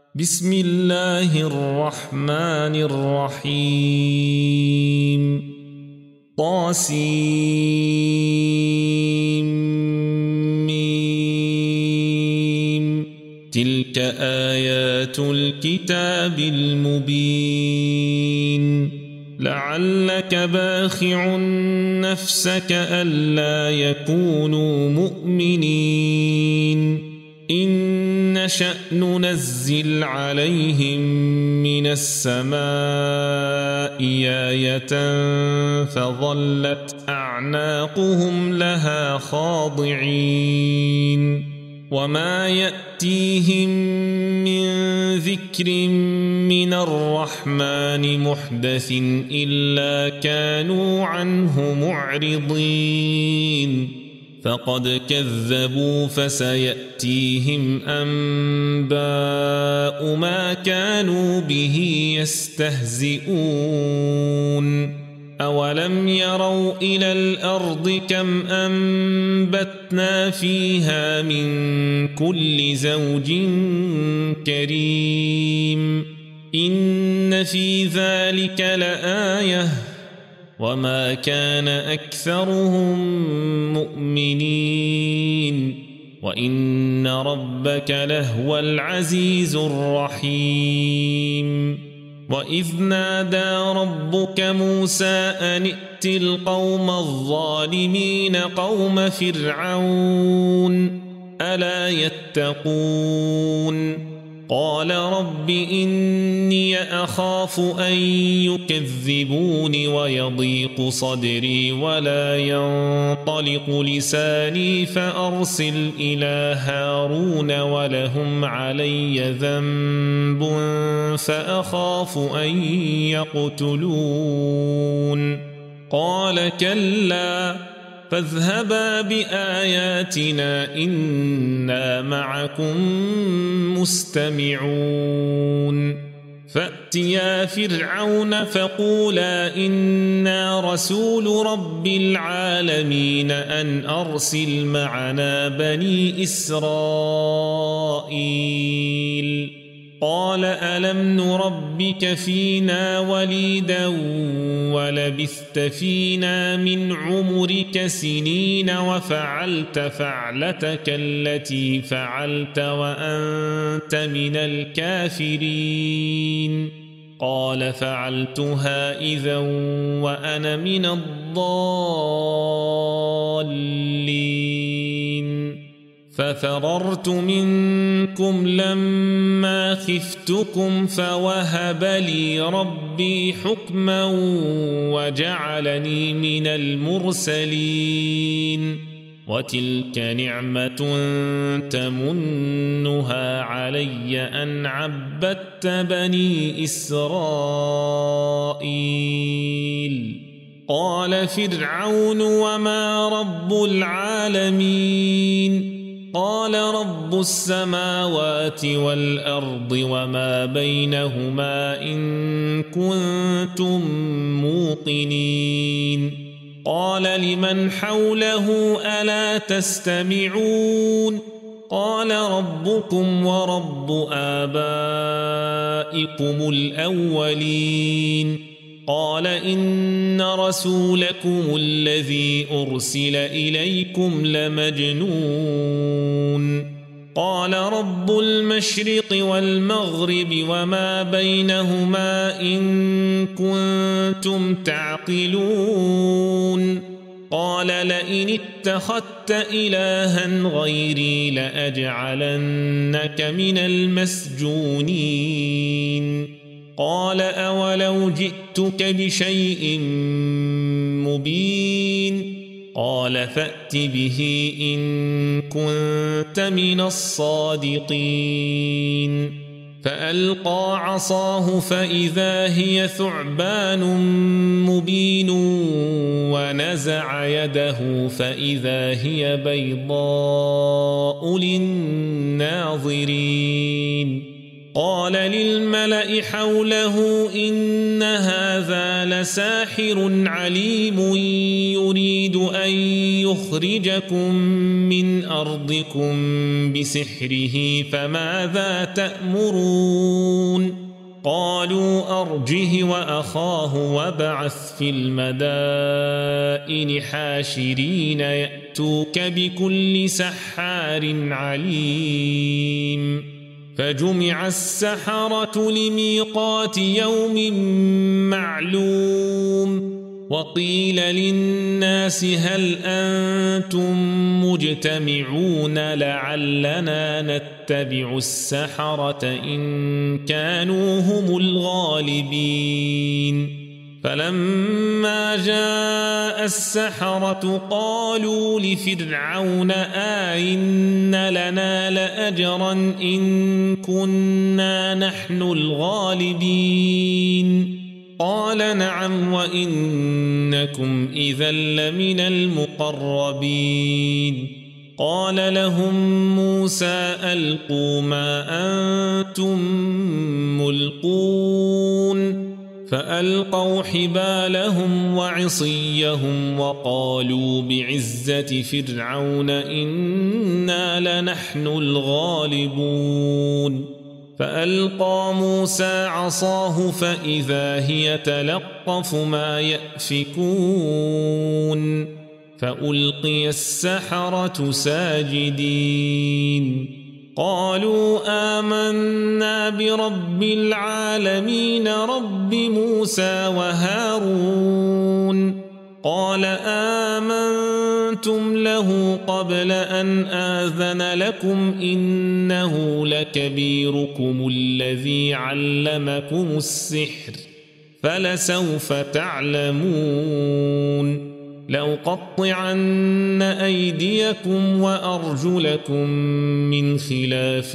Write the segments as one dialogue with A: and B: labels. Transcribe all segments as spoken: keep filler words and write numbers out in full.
A: بسم الله الرحمن الرحيم طاسيم تلك آيات الكتاب المبين لعلك باخع نفسك ألا يكونوا مؤمنين إن نشأ ننزل عليهم من السماء آية فظلت أعناقهم لها خاضعين وما يأتيهم من ذكر من الرحمن محدث إلا كانوا عنه معرضين فقد كذبوا فسيأتيهم أنباء ما كانوا به يستهزئون أولم يروا إلى الأرض كم أنبتنا فيها من كل زوج كريم إن في ذلك لآية وما كان أكثرهم مؤمنين وإن ربك لهو العزيز الرحيم وإذ نادى ربك موسى أن ائت القوم الظالمين قوم فرعون ألا يتقون قال رب إني أخاف أن يكذبون ويضيق صدري ولا ينطلق لساني فأرسل إلى هارون ولهم علي ذنب فأخاف أن يقتلون قال كلا فاذهبا بآياتنا إنا معكم مستمعون فأتيا فرعون فقولا إنا رسول رب العالمين أن أرسل معنا بني إسرائيل قال ألم نربك فينا وليدا ولبثت فينا من عمرك سنين وفعلت فعلتك التي فعلت وأنت من الكافرين قال فعلتها إذا وأنا من الضالين ففررت منكم لما خفتكم فوهب لي ربي حكما وجعلني من المرسلين وتلك نعمة تمنها علي أن عبدت بني إسرائيل قال فرعون وما رب العالمين قال رب السماوات والأرض وما بينهما إن كنتم موقنين قال لمن حوله ألا تستمعون قال ربكم ورب آبائكم الأولين قال إن رسولكم الذي أرسل إليكم لمجنون قال رب المشرق والمغرب وما بينهما إن كنتم تعقلون قال لئن اتخذت إلها غيري لأجعلنك من المسجونين قال أولو جئتك بشيء مبين قال فأت به إن كنت من الصادقين فألقى عصاه فإذا هي ثعبان مبين ونزع يده فإذا هي بيضاء للناظرين قال للملأ حوله إن هذا لساحر عليم يريد أن يخرجكم من أرضكم بسحره فماذا تأمرون قالوا أرجه وأخاه وابعث في المدائن حاشرين يأتوك بكل سحار عليم فجمع السحرة لميقات يوم معلوم وقيل للناس هل أنتم مجتمعون لعلنا نتبع السحرة إن كانوا هم الغالبين فلما جاء السحرة قالوا لفرعون آئن لنا لأجرا إن كنا نحن الغالبين قال نعم وإنكم إذا لمن المقربين قال لهم موسى ألقوا ما أنتم ملقون فألقوا حبالهم وعصيهم وقالوا بعزة فرعون إنا لنحن الغالبون فألقى موسى عصاه فإذا هي تلقف ما يأفكون فألقي السحرة ساجدين قالوا آمنا برب العالمين رب موسى وهارون قال آمنتم له قبل أن آذن لكم إنه لكبيركم الذي علمكم السحر فلسوف تعلمون لأقطعن أيديكم وأرجلكم من خلاف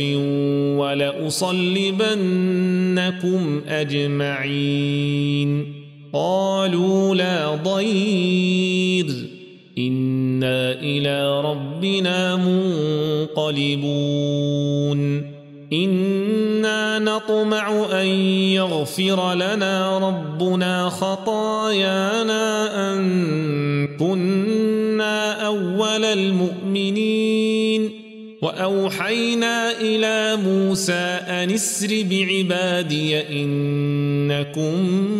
A: ولأصلبنكم أجمعين قالوا لا ضير إنا إلى ربنا منقلبون إنا نطمع أن يغفر لنا ربنا خطايانا أن كنا أول المؤمنين وأوحينا إلى موسى أن اسر بعبادي إنكم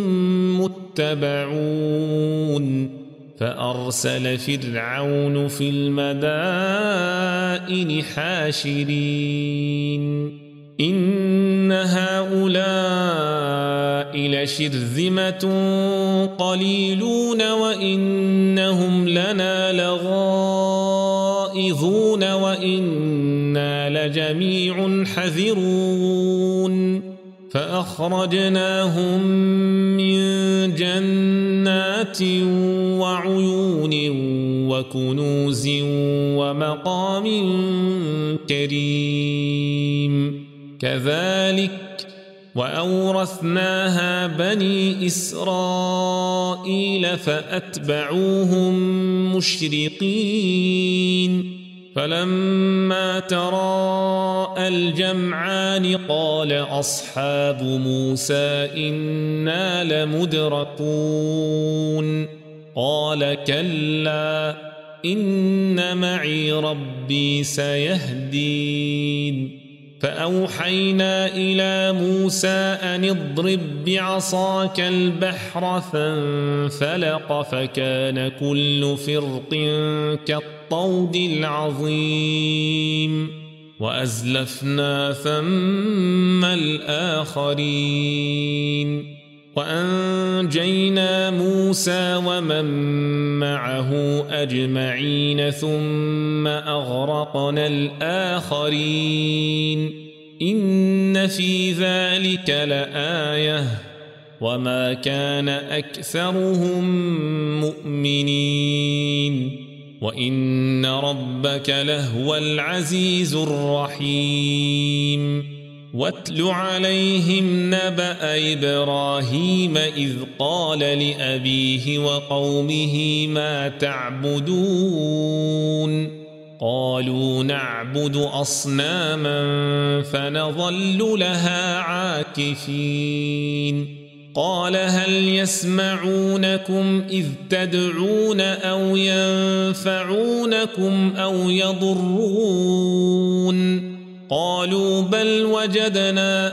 A: متبعون فأرسل فرعون في المدائن حاشرين إن هؤلاء لشرذمة قليلون وإنهم لنا لغائظون وإنا لجميع حذرون فأخرجناهم من جنات وعيون وكنوز ومقام كريم كذلك وأورثناها بني إسرائيل فأتبعوهم مشرقين فلما تراءى الجمعان قال أصحاب موسى إنا لمدركون قال كلا إن معي ربي سيهدين فأوحينا إلى موسى أن اضرب بعصاك البحر فانفلق فكان كل فرق كالطود العظيم وأزلفنا ثم الآخرين وأنجينا موسى ومن معه أجمعين ثم أغرقنا الآخرين إن في ذلك لآية وما كان أكثرهم مؤمنين وإن ربك لهو العزيز الرحيم واتل عليهم نبأ إبراهيم إذ قال لأبيه وقومه ما تعبدون قالوا نعبد أصناما فنظل لها عاكفين قال هل يسمعونكم إذ تدعون أو ينفعونكم أو يضرون قالوا بل وجدنا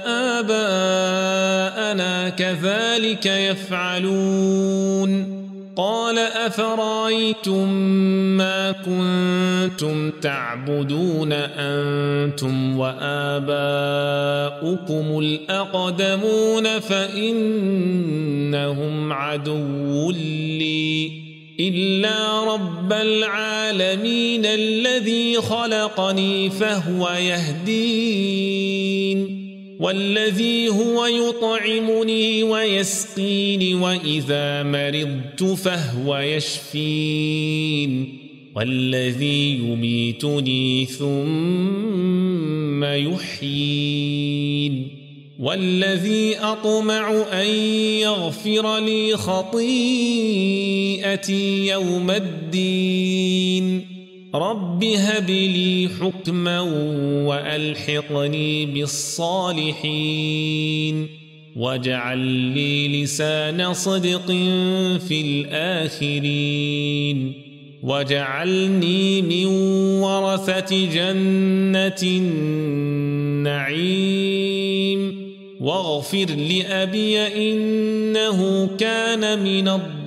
A: آباءنا كذلك يفعلون قال أفرأيتم ما كنتم تعبدون أنتم وآباؤكم الأقدمون فإنهم عدو لي إلا رب العالمين الذي خلقني فهو يهدين والذي هو يطعمني ويسقين وإذا مرضت فهو يشفين والذي يميتني ثم يحيين والذي أطمع أن يغفر لي خطيئتي يوم الدين رب هب لي حكما وألحقني بالصالحين واجعل لي لسان صدق في الآخرين واجعلني من ورثة جنة النعيم واغفر لأبي إنه كان من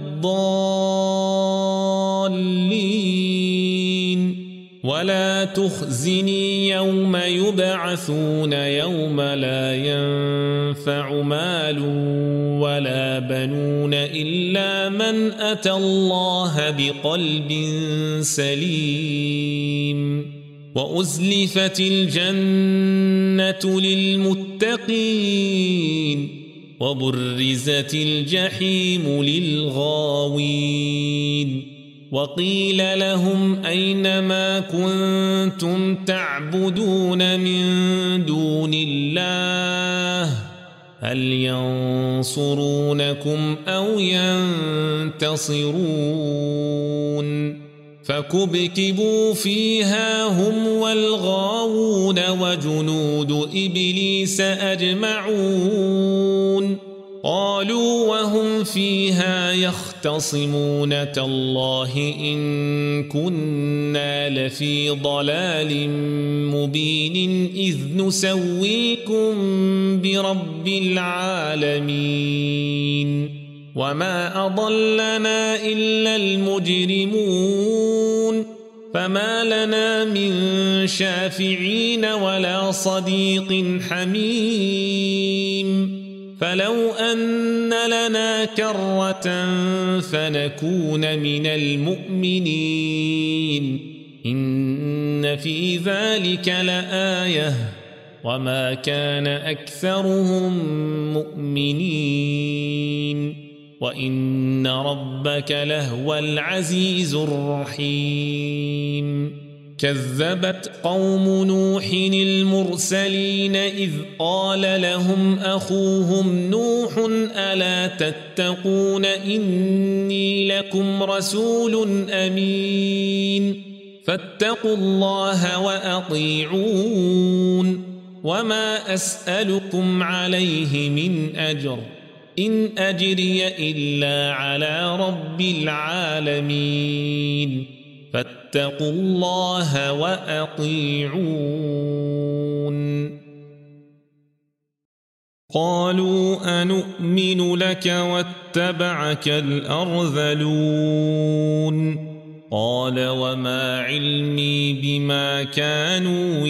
A: الضالين ولا تخزني يوم يبعثون يوم لا ينفع مال ولا بنون إلا من أتى الله بقلب سليم وأزلفت الجنة للمتقين وبرزت الجحيم للغاوين وقيل لهم أين ما كنتم تعبدون من دون الله هل ينصرونكم أو ينتصرون فكبكبوا فيها هم والغاوون وجنود إبليس أجمعون قالوا وهم فيها يختصمون تالله إن كنا لفي ضلال مبين إذ نسويكم برب العالمين وما أضلنا إلا المجرمون فما لنا من شافعين ولا صديق حميم فلو أن لنا كرة فنكون من المؤمنين إن في ذلك لآية وما كان أكثرهم مؤمنين وإن ربك لهو العزيز الرحيم كذبت قوم نوح المرسلين إذ قال لهم أخوهم نوح ألا تتقون إني لكم رسول أمين فاتقوا الله وأطيعون وما أسألكم عليه من أجر إن أجري إلا على رب العالمين فاتقوا الله وأطيعون قالوا أنؤمن لك واتبعك الأرذلون قال وما علمي بما كانوا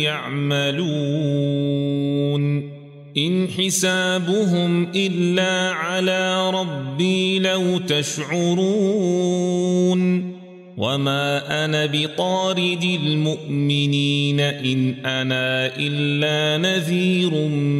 A: يعملون إن حسابهم إلا على ربي لو تشعرون وما أنا بطارد المؤمنين إن أنا إلا نذير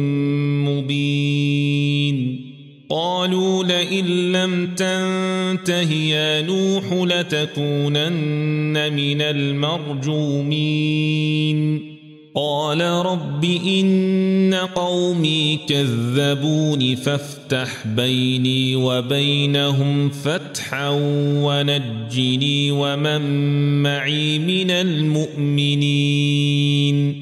A: مبين قالوا لئن لم تنته يا نوح لتكونن من المرجومين قال رب إن قومي كذبون فافتح بيني وبينهم فتحا ونجني ومن معي من المؤمنين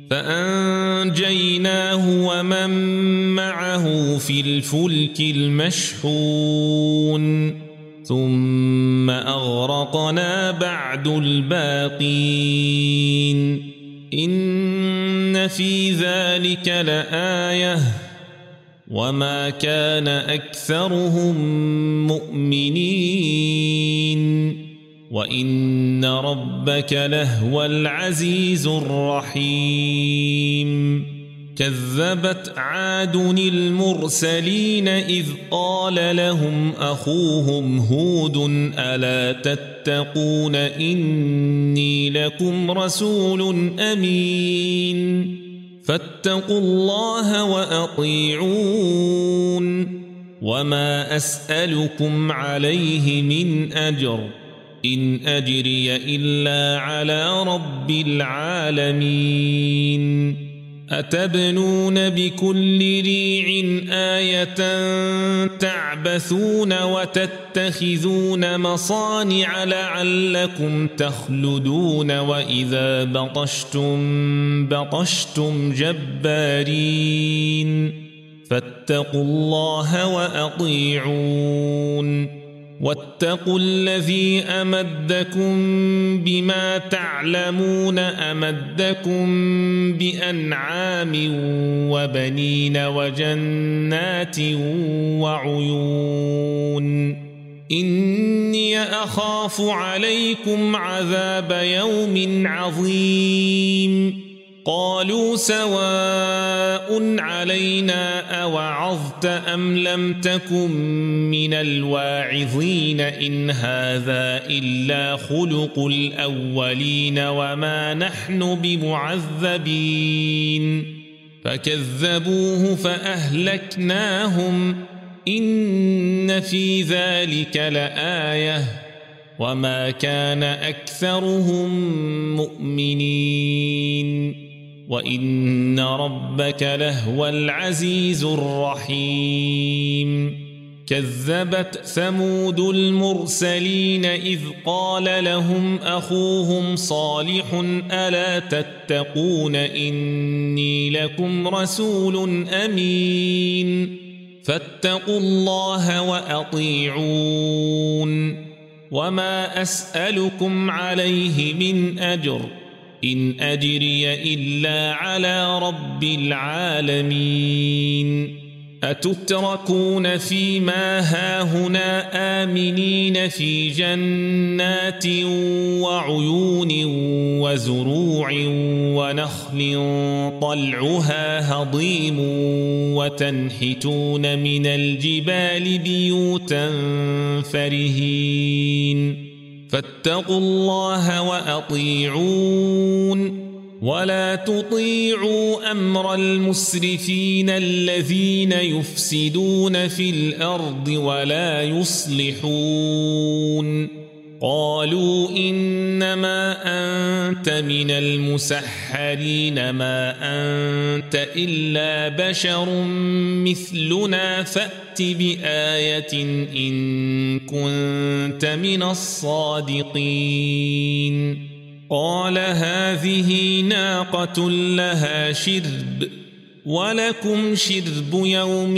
A: فأنجيناه ومن معه في الفلك المشحون ثم أغرقنا بعد الباقين إن في ذلك لآية وما كان أكثرهم مؤمنين وإن ربك لهو العزيز الرحيم كذبت عاد المرسلين إذ قال لهم أخوهم هود ألا تتقون إني لكم رسول أمين فاتقوا الله وأطيعون وما أسألكم عليه من أجر إن أجري إلا على رب العالمين أتبنون بكل ريع آية تعبثون وتتخذون مصانع لعلكم تخلدون وإذا بطشتم بطشتم جبارين فاتقوا الله وأطيعون واتقوا الذي أمدكم بما تعلمون أمدكم بأنعام وبنين وجنات وعيون إني أخاف عليكم عذاب يوم عظيم قالوا سواء علينا أوعظت أم لم تكن من الواعظين إن هذا إلا خلق الأولين وما نحن بمعذبين فكذبوه فأهلكناهم إن في ذلك لآية وما كان أكثرهم مؤمنين وإن ربك لهو العزيز الرحيم كذبت ثمود المرسلين إذ قال لهم أخوهم صالح ألا تتقون إني لكم رسول أمين فاتقوا الله وأطيعون وما أسألكم عليه من أجر إن أجري إلا على رب العالمين أتتركون فيما هاهنا آمنين في جنات وعيون وزروع ونخل طلعها هضيم وتنحتون من الجبال بيوتا فرهين فاتقوا الله وأطيعون ولا تطيعوا أمر المسرفين الذين يفسدون في الأرض ولا يصلحون قالوا إنما أنت من المسحرين ما أنت إلا بشر مثلنا فأت بآية إن كنت من الصادقين قال هذه ناقة لها شرب ولكم شرب يوم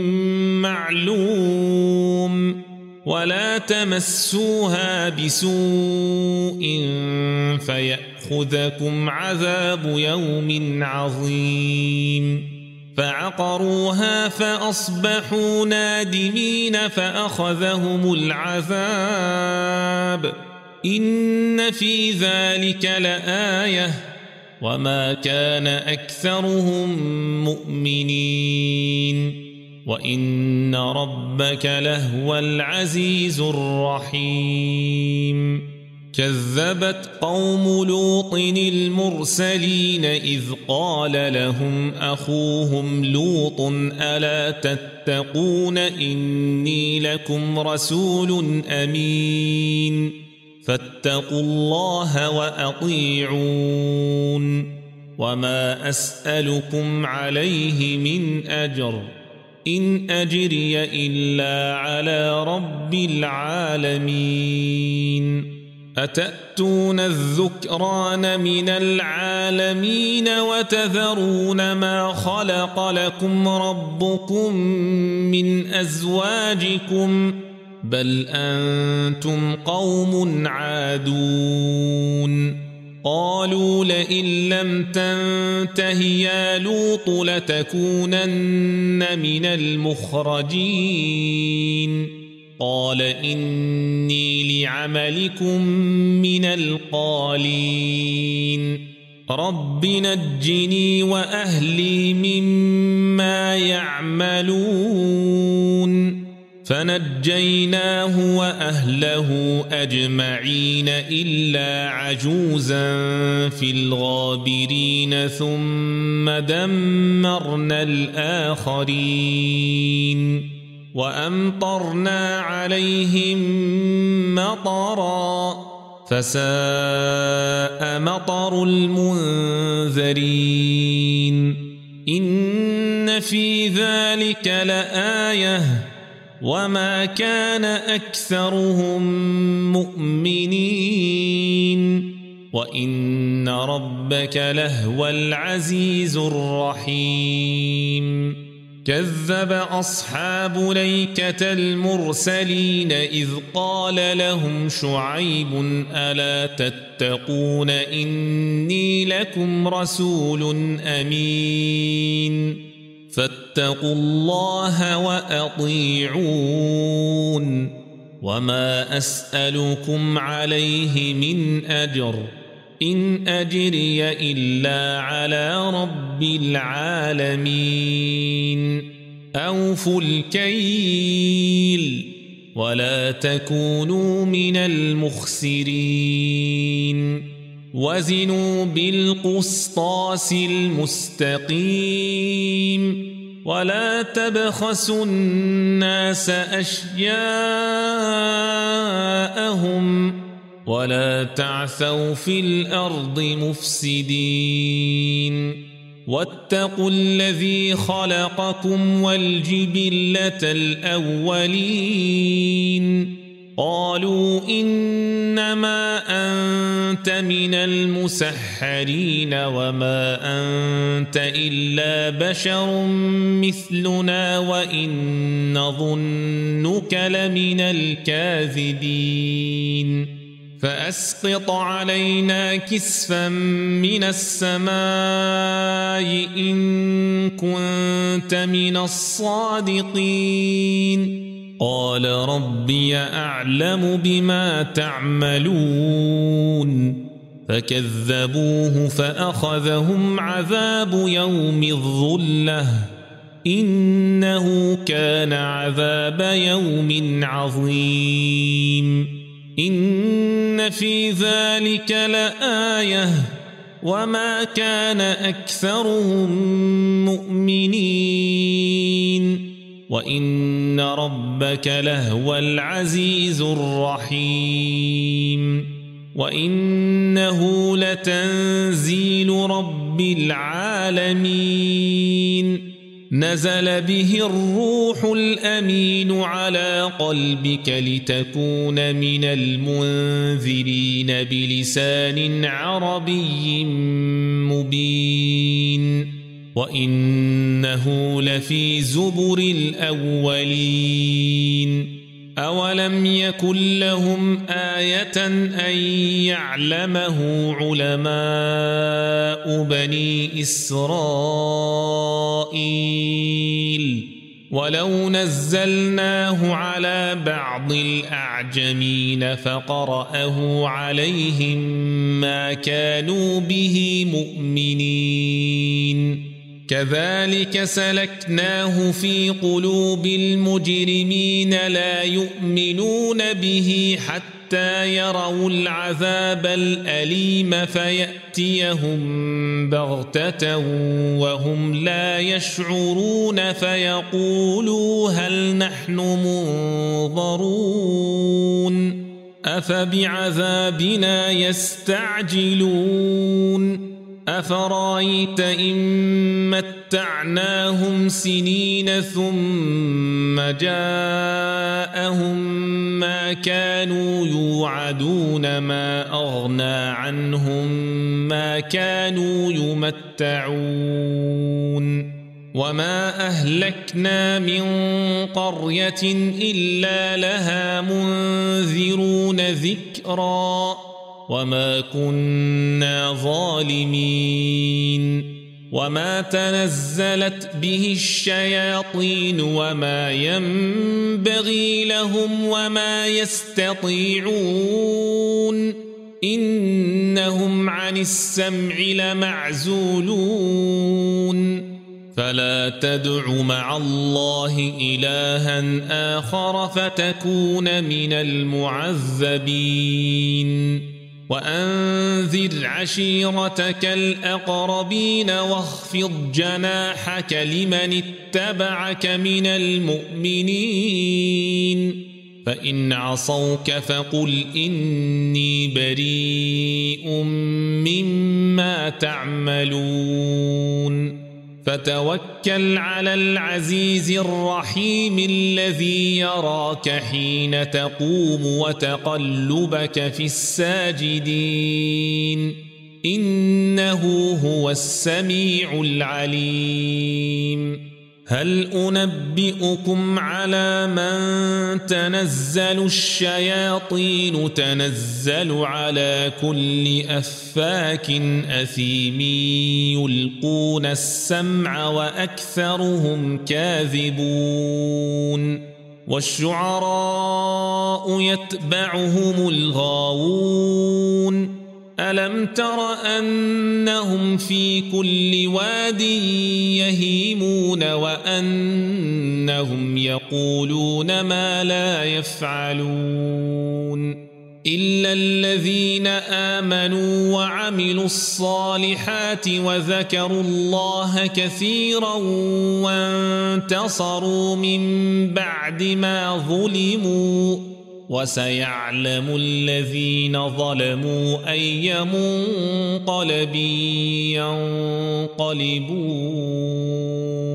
A: معلوم ولا تمسوها بسوء فيأخذكم عذاب يوم عظيم فعقروها فأصبحوا نادمين فأخذهم العذاب إن في ذلك لآية وما كان أكثرهم مؤمنين وإن ربك لهو العزيز الرحيم كذبت قوم لوط المرسلين إذ قال لهم أخوهم لوط ألا تتقون إني لكم رسول أمين فاتقوا الله وأطيعون وما أسألكم عليه من أجر إن أجري إلا على رب العالمين أتأتون الذكران من العالمين وتذرون ما خلق لكم ربكم من أزواجكم بل أنتم قوم عادون قالوا لئن لم تنته يا لوط لتكونن من المخرجين قال إني لعملكم من القالين رب نجني وأهلي مما يعملون فنجيناه وأهله أجمعين إلا عجوزا في الغابرين ثم دمرنا الآخرين وأمطرنا عليهم مطرا فساء مطر المنذرين إن في ذلك لآية وما كان أكثرهم مؤمنين وإن ربك لهو العزيز الرحيم كذب أصحاب ليكة المرسلين إذ قال لهم شعيب ألا تتقون إني لكم رسول أمين فاتقوا الله وأطيعون وما أسألكم عليه من أجر إن أجري إلا على رب العالمين أوفوا الكيل ولا تكونوا من المخسرين وزنوا بالقسطاس المستقيم ولا تبخسوا الناس أشياءهم ولا تعثوا في الأرض مفسدين واتقوا الذي خلقكم والجبلة الأولين قالوا إنما أنت من المسحرين وما أنت إلا بشر مثلنا وإن نظنك لمن الكاذبين فأسقط علينا كسفا من السماء إن كنت من الصادقين قال ربي أعلم بما تعملون فكذبوه فأخذهم عذاب يوم الظلة إنه كان عذاب يوم عظيم إن في ذلك لآية وما كان أكثرهم مؤمنين وإن ربك لهو العزيز الرحيم وإنه لتنزيل رب العالمين نزل به الروح الأمين على قلبك لتكون من المنذرين بلسان عربي مبين وإنه لفي زبر الأولين أولم يكن لهم آية أن يعلمه علماء بني إسرائيل ولو نزلناه على بعض الأعجمين فقرأه عليهم ما كانوا به مؤمنين كذلك سلكناه في قلوب المجرمين لا يؤمنون به حتى يروا العذاب الأليم فيأتيهم بغتة وهم لا يشعرون فيقولوا هل نحن منظرون أفبعذابنا يستعجلون أفرأيت إن متعناهم سنين ثم جاءهم ما كانوا يوعدون ما أغنى عنهم ما كانوا يمتعون وما أهلكنا من قرية إلا لها منذرون ذكرا وما كنا ظالمين وما تنزلت به الشياطين وما ينبغي لهم وما يستطيعون إنهم عن السمع لمعزولون فلا تدع مع الله إلها آخر فتكون من المعذبين وأنذر عشيرتك الأقربين واخفض جناحك لمن اتبعك من المؤمنين فإن عصوك فقل إني بريء مما تعملون فتوكل على العزيز الرحيم الذي يراك حين تقوم وتقلبك في الساجدين إنه هو السميع العليم هل أنبئكم على من تنزل الشياطين تنزل على كل أفاك أثيم يلقون السمع وأكثرهم كاذبون والشعراء يتبعهم الغاوون ألم تر أنهم في كل واد يهيمون وأنهم يقولون ما لا يفعلون إلا الذين آمنوا وعملوا الصالحات وذكروا الله كثيرا وانتصروا من بعد ما ظلموا وسيعلم الذين ظلموا أي منقلب ينقلبون